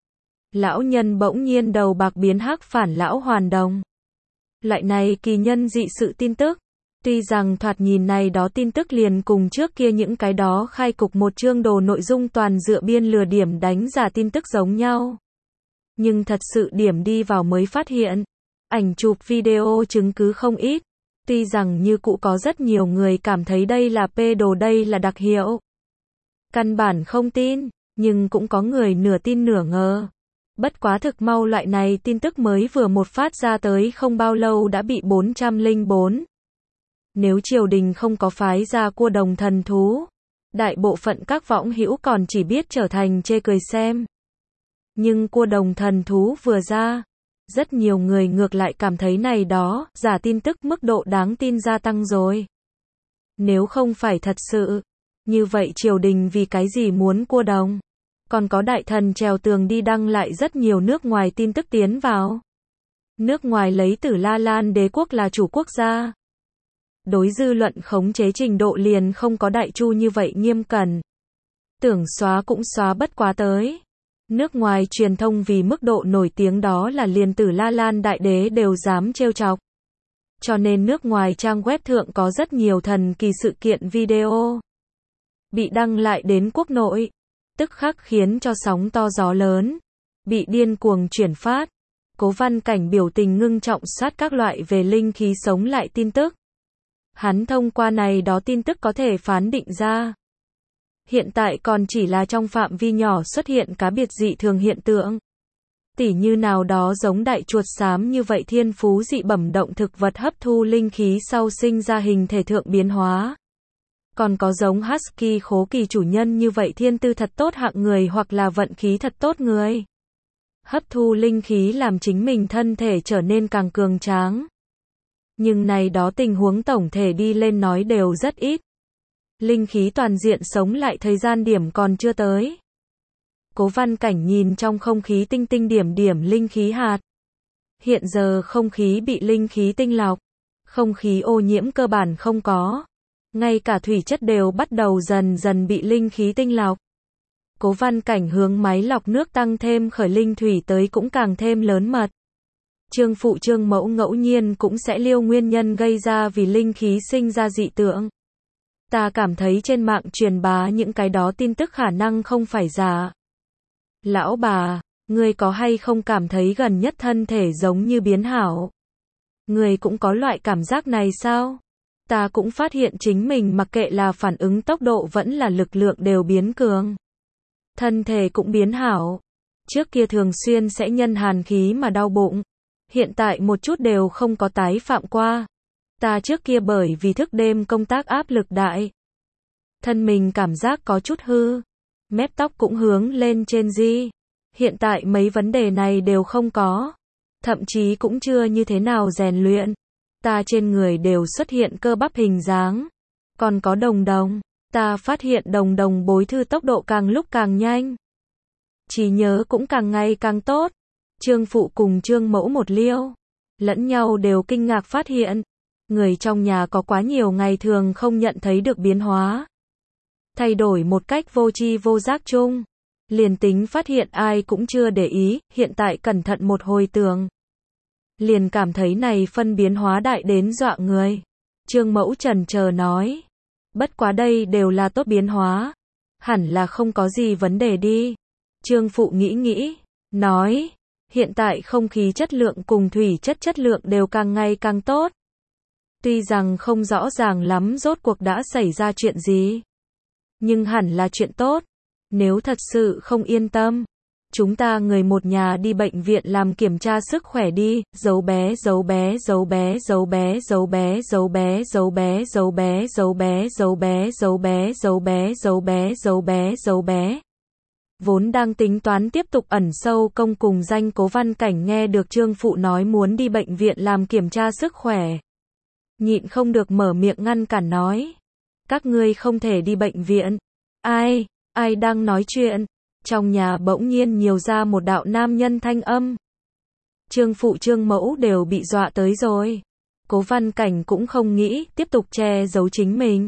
Lão nhân bỗng nhiên đầu bạc biến hắc phản lão hoàn đồng. Loại này kỳ nhân dị sự tin tức. Tuy rằng thoạt nhìn này đó tin tức liền cùng trước kia những cái đó khai cục một chương đồ nội dung toàn dựa biên lừa điểm đánh giả tin tức giống nhau. Nhưng thật sự điểm đi vào mới phát hiện. Ảnh chụp video chứng cứ không ít. Tuy rằng như cũ có rất nhiều người cảm thấy đây là đồ đây là đặc hiệu. Căn bản không tin, nhưng cũng có người nửa tin nửa ngờ. Bất quá thực mau loại này tin tức mới vừa một phát ra tới không bao lâu đã bị 404. Nếu triều đình không có phái ra cua đồng thần thú, đại bộ phận các võng hữu còn chỉ biết trở thành chê cười xem. Nhưng cua đồng thần thú vừa ra, rất nhiều người ngược lại cảm thấy này đó, giả tin tức mức độ đáng tin gia tăng rồi. Nếu không phải thật sự, như vậy triều đình vì cái gì muốn cua đồng? Còn có đại thần trèo tường đi đăng lại rất nhiều nước ngoài tin tức tiến vào. Nước ngoài lấy Tử La Lan đế quốc là chủ quốc gia. Đối dư luận khống chế trình độ liền không có Đại Chu như vậy nghiêm cẩn. Tưởng xóa cũng xóa bất quá tới. Nước ngoài truyền thông vì mức độ nổi tiếng đó là liền Tử La Lan đại đế đều dám trêu chọc. Cho nên nước ngoài trang web thượng có rất nhiều thần kỳ sự kiện video bị đăng lại đến quốc nội, tức khắc khiến cho sóng to gió lớn. bị điên cuồng chuyển phát. Cố Văn Cảnh biểu tình ngưng trọng soát các loại về linh khí sống lại tin tức. Hắn thông qua này đó tin tức có thể phán định ra. Hiện tại còn chỉ là trong phạm vi nhỏ xuất hiện cá biệt dị thường hiện tượng. Tỉ như nào đó giống đại chuột xám như vậy thiên phú dị bẩm động thực vật hấp thu linh khí sau sinh ra hình thể thượng biến hóa. Còn có giống husky khố kỳ chủ nhân như vậy thiên tư thật tốt hạng người hoặc là vận khí thật tốt người. Hấp thu linh khí làm chính mình thân thể trở nên càng cường tráng. Nhưng này đó tình huống tổng thể đi lên nói đều rất ít. Linh khí toàn diện sống lại thời gian điểm còn chưa tới. Cố Văn Cảnh nhìn trong không khí tinh tinh điểm điểm linh khí hạt. Hiện giờ không khí bị linh khí tinh lọc. Không khí ô nhiễm cơ bản không có. Ngay cả thủy chất đều bắt đầu dần dần bị linh khí tinh lọc. Cố Văn Cảnh hướng máy lọc nước tăng thêm khởi linh thủy tới cũng càng thêm lớn mật. Trương Phụ Trương Mẫu ngẫu nhiên cũng sẽ liêu nguyên nhân gây ra vì linh khí sinh ra dị tượng. Ta cảm thấy trên mạng truyền bá những cái đó tin tức khả năng không phải giả. Lão bà, ngươi có hay không cảm thấy gần nhất thân thể giống như biến hảo? Ngươi cũng có loại cảm giác này sao? Ta cũng phát hiện chính mình mặc kệ là phản ứng tốc độ vẫn là lực lượng đều biến cường. Thân thể cũng biến hảo. Trước kia thường xuyên sẽ nhân hàn khí mà đau bụng. Hiện tại một chút đều không có tái phạm qua. Ta trước kia bởi vì thức đêm công tác áp lực đại. Thân mình cảm giác có chút hư. Mép tóc cũng hướng lên trên di. Hiện tại mấy vấn đề này đều không có. Thậm chí cũng chưa như thế nào rèn luyện. Ta trên người đều xuất hiện cơ bắp hình dáng. Còn có đồng đồng. Ta phát hiện đồng đồng bối thư tốc độ càng lúc càng nhanh. Trí nhớ cũng càng ngày càng tốt. Trương Phụ cùng Trương Mẫu một liêu. Lẫn nhau đều kinh ngạc phát hiện. Người trong nhà có quá nhiều ngày thường không nhận thấy được biến hóa. Thay đổi một cách vô tri vô giác chung. Liền tính phát hiện ai cũng chưa để ý, hiện tại cẩn thận một hồi tưởng. Liền cảm thấy này phân biến hóa đại đến dọa người. Trương Mẫu chần chờ nói. Bất quá đây đều là tốt biến hóa. Hẳn là không có gì vấn đề đi. Trương Phụ nghĩ, nói. Hiện tại không khí chất lượng cùng thủy chất lượng đều càng ngày càng tốt. Tuy rằng không rõ ràng lắm rốt cuộc đã xảy ra chuyện gì. Nhưng hẳn là chuyện tốt. Nếu thật sự không yên tâm, chúng ta người một nhà đi bệnh viện làm kiểm tra sức khỏe đi. Dấu bé dấu bé dấu bé dấu bé dấu bé dấu bé dấu bé dấu bé dấu bé dấu bé dấu bé dấu bé dấu bé dấu bé dấu bé. Vốn đang tính toán tiếp tục ẩn sâu công cùng danh Cố Văn Cảnh nghe được Trương Phụ nói muốn đi bệnh viện làm kiểm tra sức khỏe. Nhịn không được mở miệng ngăn cản nói. Các ngươi không thể đi bệnh viện. Ai đang nói chuyện? Trong nhà bỗng nhiên nhiều ra một đạo nam nhân thanh âm. Trương Phụ Trương Mẫu đều bị dọa tới rồi. Cố Văn Cảnh cũng không nghĩ tiếp tục che giấu chính mình.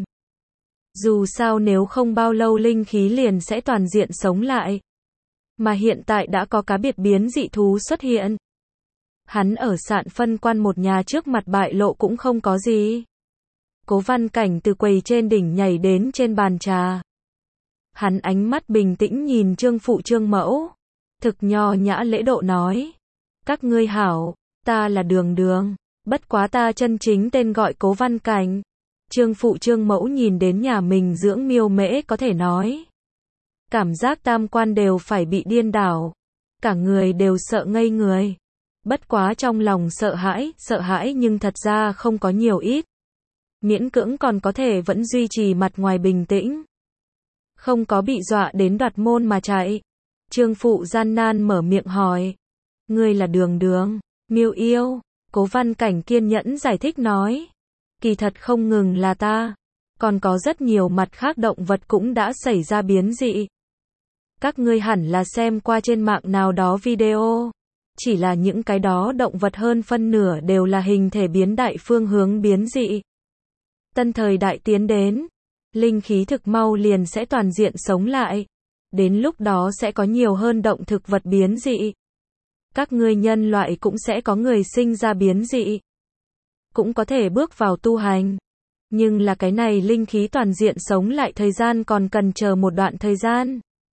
Dù sao nếu không bao lâu linh khí liền sẽ toàn diện sống lại. Mà hiện tại đã có cá biệt biến dị thú xuất hiện. Hắn ở Sạn Phân Quan một nhà trước mặt bại lộ cũng không có gì. Cố Văn Cảnh từ quầy trên đỉnh nhảy đến trên bàn trà. Hắn ánh mắt bình tĩnh nhìn Trương Phụ Trương Mẫu. Thực nho nhã lễ độ nói. Các ngươi hảo, ta là Đường. Bất quá ta chân chính tên gọi Cố Văn Cảnh. Trương Phụ Trương Mẫu nhìn đến nhà mình dưỡng miêu mễ có thể nói. Cảm giác tam quan đều phải bị điên đảo. Cả người đều sợ ngây người. Bất quá trong lòng sợ hãi nhưng thật ra không có nhiều ít. Miễn cưỡng còn có thể vẫn duy trì mặt ngoài bình tĩnh. Không có bị dọa đến đoạt môn mà chạy. Trương Phụ gian nan mở miệng hỏi. Ngươi là Đường, miêu yêu. Cố Văn Cảnh kiên nhẫn giải thích nói. Kỳ thật không ngừng là ta. Còn có rất nhiều mặt khác động vật cũng đã xảy ra biến dị. Các ngươi hẳn là xem qua trên mạng nào đó video. Chỉ là những cái đó động vật hơn phân nửa đều là hình thể biến đại phương hướng biến dị. Tân thời đại tiến đến. Linh khí thực mau liền sẽ toàn diện sống lại. Đến lúc đó sẽ có nhiều hơn động thực vật biến dị. Các ngươi nhân loại cũng sẽ có người sinh ra biến dị. Cũng có thể bước vào tu hành. Nhưng là cái này linh khí toàn diện sống lại thời gian còn cần chờ một đoạn thời gian.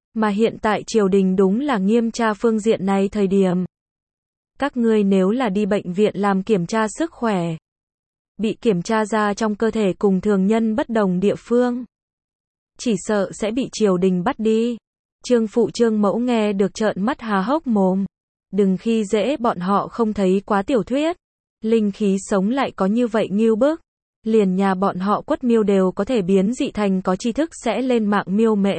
Mà hiện tại triều đình đúng là nghiêm tra phương diện này thời điểm. Các ngươi nếu là đi bệnh viện làm kiểm tra sức khỏe, bị kiểm tra ra trong cơ thể cùng thường nhân bất đồng địa phương, chỉ sợ sẽ bị triều đình bắt đi. Trương phụ Trương mẫu nghe được trợn mắt há hốc mồm. Đừng khi dễ bọn họ không thấy quá tiểu thuyết. Linh khí sống lại có như vậy ngưu bức. Liền nhà bọn họ Quất Miêu đều có thể biến dị thành có tri thức sẽ lên mạng miêu mễ.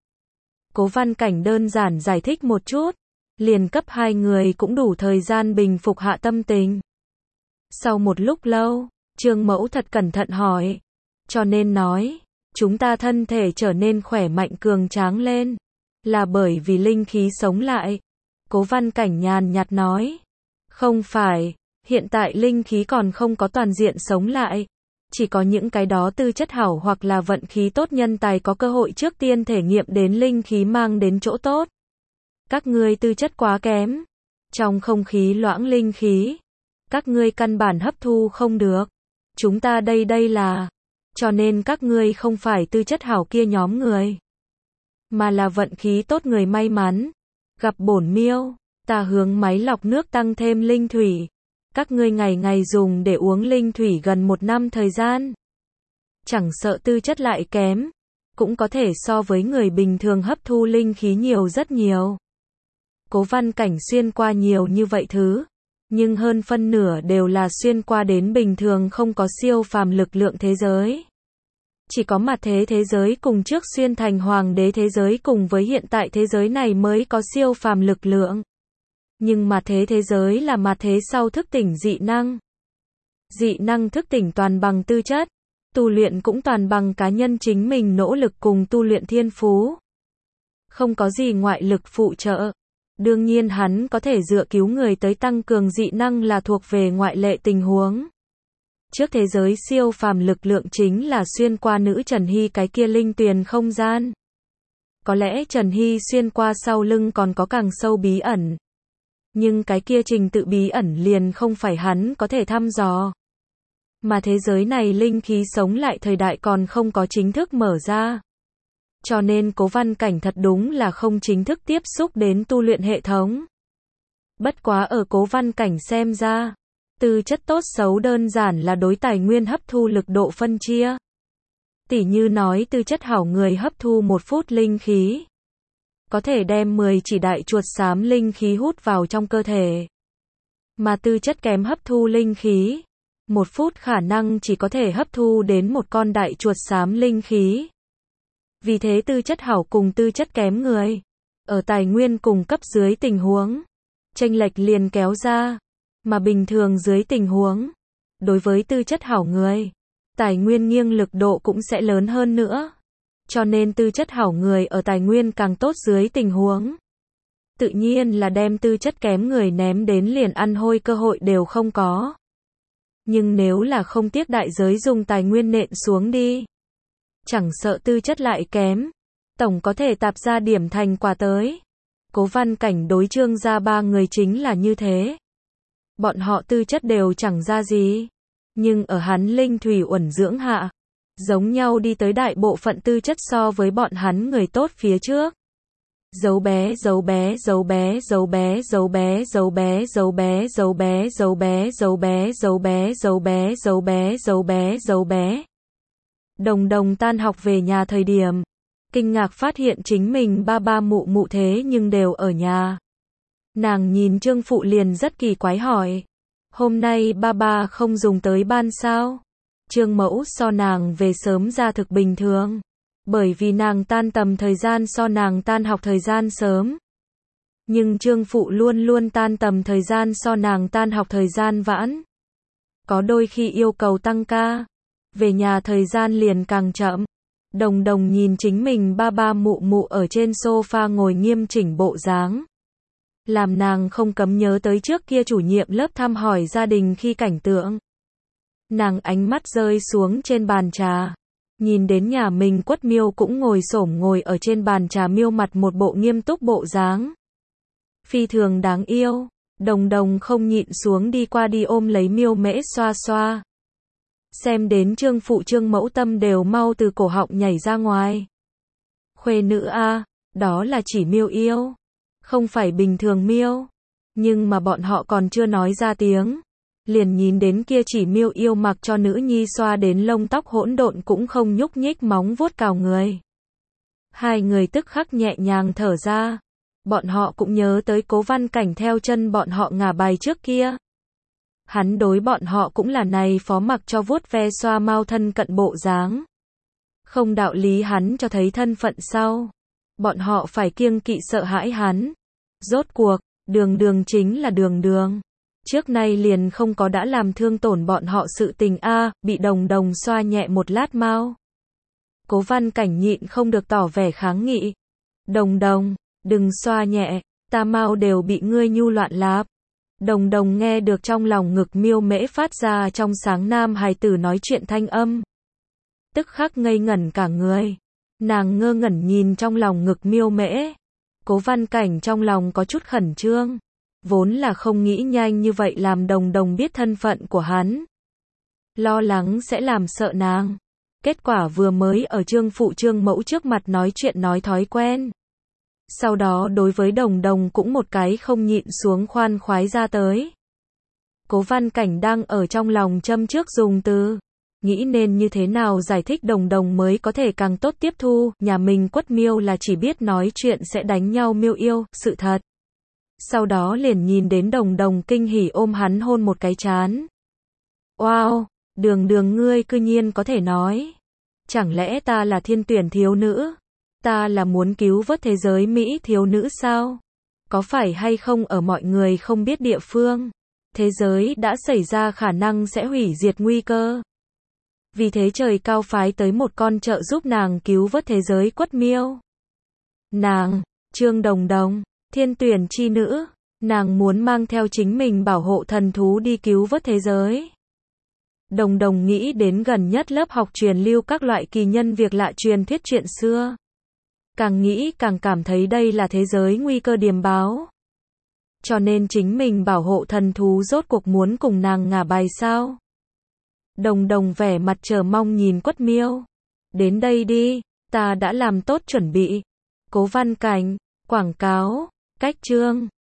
Cố Văn Cảnh đơn giản giải thích một chút. Liền cấp hai người cũng đủ thời gian bình phục hạ tâm tình. Sau một lúc lâu, Trương mẫu thật cẩn thận hỏi. Cho nên nói, chúng ta thân thể trở nên khỏe mạnh cường tráng lên. Là bởi vì linh khí sống lại. Cố Văn Cảnh nhàn nhạt nói. Không phải, hiện tại linh khí còn không có toàn diện sống lại. Chỉ có những cái đó tư chất hảo hoặc là vận khí tốt nhân tài có cơ hội trước tiên thể nghiệm đến linh khí mang đến chỗ tốt. Các ngươi tư chất quá kém. Trong không khí loãng linh khí. Các ngươi căn bản hấp thu không được. Chúng ta đây là. Cho nên các ngươi không phải tư chất hảo kia nhóm người. Mà là vận khí tốt người may mắn. Gặp bổn miêu, ta hướng máy lọc nước tăng thêm linh thủy. Các ngươi ngày ngày dùng để uống linh thủy gần 1 năm thời gian. Chẳng sợ tư chất lại kém. Cũng có thể so với người bình thường hấp thu linh khí nhiều rất nhiều. Cố Văn Cảnh xuyên qua nhiều như vậy thứ. Nhưng hơn phân nửa đều là xuyên qua đến bình thường không có siêu phàm lực lượng thế giới. Chỉ có mặt thế giới cùng trước xuyên thành hoàng đế thế giới cùng với hiện tại thế giới này mới có siêu phàm lực lượng. Nhưng mặt thế giới là mặt thế sau thức tỉnh dị năng. Dị năng thức tỉnh toàn bằng tư chất. Tu luyện cũng toàn bằng cá nhân chính mình nỗ lực cùng tu luyện thiên phú. Không có gì ngoại lực phụ trợ. Đương nhiên hắn có thể dựa cứu người tới tăng cường dị năng là thuộc về ngoại lệ tình huống. Trước thế giới siêu phàm lực lượng chính là xuyên qua nữ Trần Hy cái kia linh tuyền không gian. Có lẽ Trần Hy xuyên qua sau lưng còn có càng sâu bí ẩn. Nhưng cái kia trình tự bí ẩn liền không phải hắn có thể thăm dò. Mà thế giới này linh khí sống lại thời đại còn không có chính thức mở ra. Cho nên Cố Văn Cảnh thật đúng là không chính thức tiếp xúc đến tu luyện hệ thống. Bất quá ở Cố Văn Cảnh xem ra, tư chất tốt xấu đơn giản là đối tài nguyên hấp thu lực độ phân chia. Tỉ như nói tư chất hảo người hấp thu 1 phút linh khí. Có thể đem 10 chỉ đại chuột xám linh khí hút vào trong cơ thể. Mà tư chất kém hấp thu linh khí. 1 phút khả năng chỉ có thể hấp thu đến 1 con đại chuột xám linh khí. Vì thế tư chất hảo cùng tư chất kém người. Ở tài nguyên cùng cấp dưới tình huống. Chênh lệch liền kéo ra. Mà bình thường dưới tình huống. Đối với tư chất hảo người. Tài nguyên nghiêng lực độ cũng sẽ lớn hơn nữa. Cho nên tư chất hảo người ở tài nguyên càng tốt dưới tình huống. Tự nhiên là đem tư chất kém người ném đến liền ăn hôi cơ hội đều không có. Nhưng nếu là không tiếc đại giới dùng tài nguyên nện xuống đi. Chẳng sợ tư chất lại kém. Tổng có thể tạp ra điểm thành quả tới. Cố Văn Cảnh đối Trương gia 3 người chính là như thế. Bọn họ tư chất đều chẳng ra gì. Nhưng ở hắn linh thủy uẩn dưỡng hạ. Giống nhau đi tới đại bộ phận tư chất so với bọn hắn người tốt phía trước. Dấu bé dấu bé dấu bé dấu bé dấu bé dấu bé dấu bé dấu bé dấu bé dấu bé dấu bé dấu bé dấu bé dấu bé dấu bé. Đồng tan học về nhà thời điểm, kinh ngạc phát hiện chính mình ba mụ thế nhưng đều ở nhà. Nàng nhìn Trương phụ liền rất kỳ quái hỏi, hôm nay ba không dùng tới ban sao? Trương mẫu so nàng về sớm ra thực bình thường, bởi vì nàng tan tầm thời gian so nàng tan học thời gian sớm. Nhưng Trương phụ luôn luôn tan tầm thời gian so nàng tan học thời gian vãn. Có đôi khi yêu cầu tăng ca, về nhà thời gian liền càng chậm. Đồng nhìn chính mình ba mụ ở trên sofa ngồi nghiêm chỉnh bộ dáng. Làm nàng không cấm nhớ tới trước kia chủ nhiệm lớp thăm hỏi gia đình khi cảnh tượng. Nàng ánh mắt rơi xuống trên bàn trà. Nhìn đến nhà mình Quất Miêu cũng ngồi xổm ngồi ở trên bàn trà miêu mặt một bộ nghiêm túc bộ dáng. Phi thường đáng yêu. Đồng không nhịn xuống đi qua đi ôm lấy miêu mễ xoa xoa. Xem đến Trương phụ Trương mẫu tâm đều mau từ cổ họng nhảy ra ngoài. Khuê nữ a, Đó là chỉ miêu yêu, không phải bình thường miêu. Nhưng mà bọn họ còn chưa nói ra tiếng, liền nhìn đến kia chỉ miêu yêu mặc cho nữ nhi xoa đến lông tóc hỗn độn cũng không nhúc nhích móng vuốt cào người. Hai người tức khắc nhẹ nhàng thở ra. Bọn họ cũng nhớ tới Cố Văn Cảnh theo chân bọn họ ngả bài trước kia. Hắn đối bọn họ cũng là này phó mặc cho vuốt ve xoa mau thân cận bộ dáng. Không đạo lý hắn cho thấy thân phận sau. Bọn họ phải kiêng kỵ sợ hãi hắn. Rốt cuộc, Đường Đường chính là Đường Đường. Trước nay liền không có đã làm thương tổn bọn họ sự tình a, bị Đồng Đồng xoa nhẹ một lát mau. Cố Văn Cảnh nhịn không được tỏ vẻ kháng nghị. Đồng Đồng, đừng xoa nhẹ, ta mau đều bị ngươi nhu loạn lạp. Đồng Đồng nghe được trong lòng ngực miêu mễ phát ra trong sáng nam hài tử nói chuyện thanh âm. Tức khắc ngây ngẩn cả người. Nàng ngơ ngẩn nhìn trong lòng ngực miêu mễ. Cố Văn Cảnh trong lòng có chút khẩn trương. Vốn là không nghĩ nhanh như vậy làm Đồng Đồng biết thân phận của hắn. Lo lắng sẽ làm sợ nàng. Kết quả vừa mới ở Trương phụ Trương mẫu trước mặt nói chuyện nói thói quen. Sau đó đối với Đồng Đồng cũng một cái không nhịn xuống khoan khoái ra tới. Cố Văn Cảnh đang ở trong lòng châm trước dùng từ. Nghĩ nên như thế nào giải thích Đồng Đồng mới có thể càng tốt tiếp thu, nhà mình quất miêu là chỉ biết nói chuyện sẽ đánh nhau miêu yêu, sự thật. Sau đó liền nhìn đến Đồng Đồng kinh hỉ ôm hắn hôn một cái trán. Wow, Đường Đường ngươi cư nhiên có thể nói. Chẳng lẽ ta là thiên tuyển thiếu nữ? Ta là muốn cứu vớt thế giới Mỹ thiếu nữ sao? Có phải hay không ở mọi người không biết địa phương? Thế giới đã xảy ra khả năng sẽ hủy diệt nguy cơ. Vì thế trời cao phái tới một con trợ giúp nàng cứu vớt thế giới quất miêu. Nàng, Trương Đồng Đồng, thiên tuyển chi nữ, nàng muốn mang theo chính mình bảo hộ thần thú đi cứu vớt thế giới. Đồng Đồng nghĩ đến gần nhất lớp học truyền lưu các loại kỳ nhân việc lạ truyền thuyết chuyện xưa. Càng nghĩ càng cảm thấy đây là thế giới nguy cơ điềm báo. Cho nên chính mình bảo hộ thần thú rốt cuộc muốn cùng nàng ngả bài sao? Đồng Đồng vẻ mặt chờ mong nhìn quất miêu. Đến đây đi, ta đã làm tốt chuẩn bị. Cố Văn Cảnh, quảng cáo, cách chương.